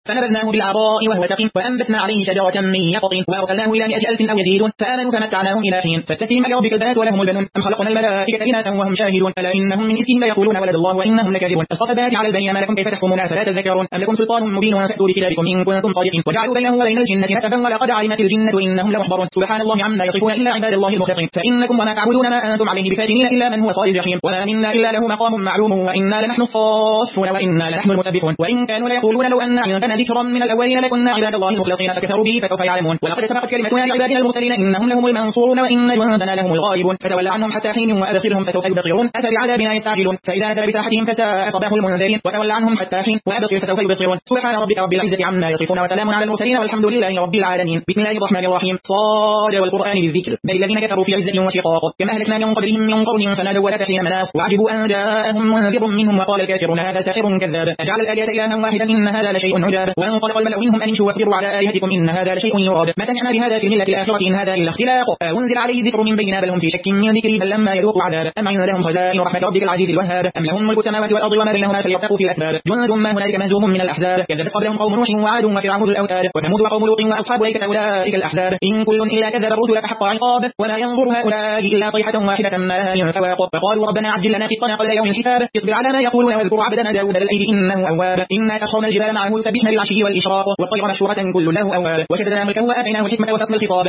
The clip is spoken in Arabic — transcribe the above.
فنبذناه بالعراء وهو سقيم وأنبتنا عليه شجرة من يقطين وأرسلناه إلى 100,000 أو يزيدون فآمنوا فمتعناهم إلى حين فاستفتهم ألربك البنات ولهم البنون أم خلقنا الملائكة إناثا وهم شاهدون ألا إنهم من إفكهم ليقولون ولد الله وإنهم لكاذبون أصطفى البنات على البنين ما لكم كيف تحكمون أفلا تذكرون أم لكم سلطان مبين فأتوا بكتابكم إن كنتم صادقين وجعلوا بينه وبين الجنة نسبا ولقد علمت الجنة إنهم لمحضرون سبحان الله عما يصفون إلا عباد الله المخلصين فإنكم وما تعبدون ما أنتم عليه بفاتنين إلا من هو صال الجحيم وما منا إلا له مقام معلوم وإنا لنحن الصافون وإنا لنحن المسبحون وإن كانوا ليقولون لو أن عندنا ذكرا من الأولين لكنا عباد الله المخلصين فكفروا به فسوف يعلمون ولقد سبقت كلمتنا لعبادنا المرسلين إنهم لهم المنصورون وإن جندنا لهم الغالبون فتول عنهم حتى حين وأبصرهم فسوف يبصرون أفبعذابنا يستعجلون فإذا نزل بساحتهم فساء صباح المنذرين وتول عنهم حتى حين وأبصر فسوف يبصرون سبحان ربك رب العزة عما يصفون وسلام على المرسلين والحمد لله رب العالمين بسم الله الرحمن الرحيم صاد والقرآن بالذكر بل الذين كفروا في عزة وشقاق كما أهلكنا من قبلهم من قرن فنادوا ولا حين مناص وعجبوا أن جاءهم منذر منهم وقال الكافرون هذا ساحر كذاب أجعل الآلهة إلها واحدا إن هذا لشيء عجاب وانطلق الملأ منهم أن امشوا واصبروا على آلهتكم إن هذا لشيء يراد ما سمعنا بهذا في الملة الآخرة إن هذا إلا اختلاق أنزل عليه ذكر من بيننا بل هم في شك من ذكري بل لما يذوقوا عذاب أم عندهم خزائن رحمة ربك العزيز الوهاب أم لهم ملك السماوات والأرض وما بينهما فليرتقوا في الأسباب جند ما هنالك مهزوم من الأحزاب كذبت قبلهم قوم نوح وعاد وفرعون الأوتاد وثمود وقوم لوط وأصحاب أيكة أولئك الأحزاب إن كل إلا كذب الرسل فحق عقاب وما ينظر هؤلاء إلا صيحة واحدة ما ينفواق فقالوا ربنا عجل لنا قطنا قبل يوم الحساب اصبر على ما يقولون واذكر عبدنا داود الأيد إنه أواب إنا تخرنا الجبال معه يسبحن بالعشي والإشراق والطير مشورة كل له أواب وشددنا ملكه وآتيناه الحكمة وفصل الخطاب